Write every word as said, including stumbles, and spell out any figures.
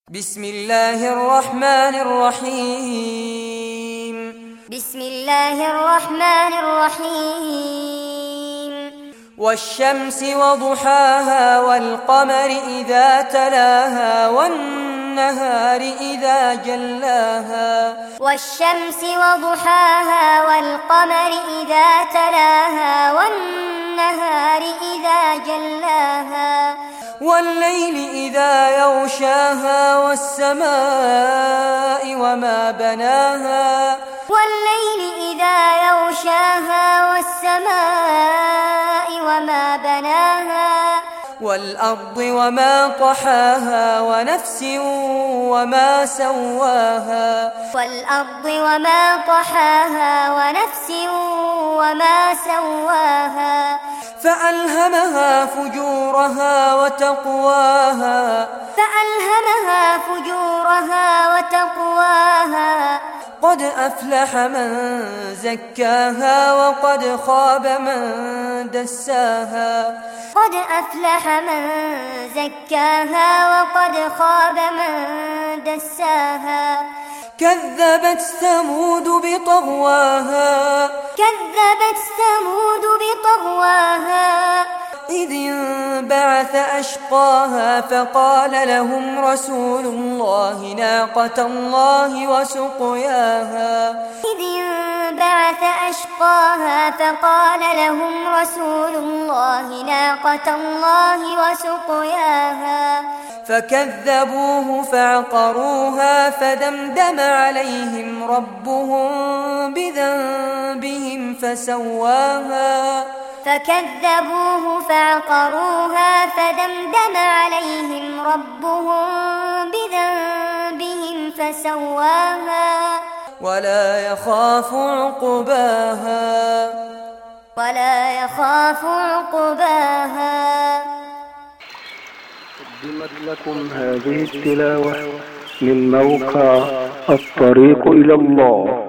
بسم الله الرحمن الرحيم بسم الله الرحمن الرحيم والشمس وضحاها والقمر إذا تلاها والنهار إذا جلاها والشمس وضحاها والقمر إذا تلاها والنهار إذا جلاها والليل إذا يغشاها والسماء وما بناها والليل إذا يغشاها والسماء وما بناها والأرض وما طحاها ونفس وما سواها والأرض وما طحاها ونفس وما سواها فألهمها فجورها وتقواها فألهمها فجورها وتقواها قد أفلح من زكاها وقد خاب من دساها قد أفلح من زكاها وقد خاب من دساها كذبت ثمود بطغواها كذبت ثمود بطغواها إذ انبعث أشقاها فقال لهم رسول الله ناقة الله وسقياها إذ انبعث أشقاها فقال لهم رسول الله ناقة الله وسقياها فكذبوه فعقروها فدمدم عليهم ربهم بذنبهم فسواها فكذبوه فعقروها فدمدم عليهم ربهم بذنبهم فسواها ولا يخاف عقباها ولا يخاف عقباها. قدمت لكم هذه التلاوة من موقع الطريق إلى الله.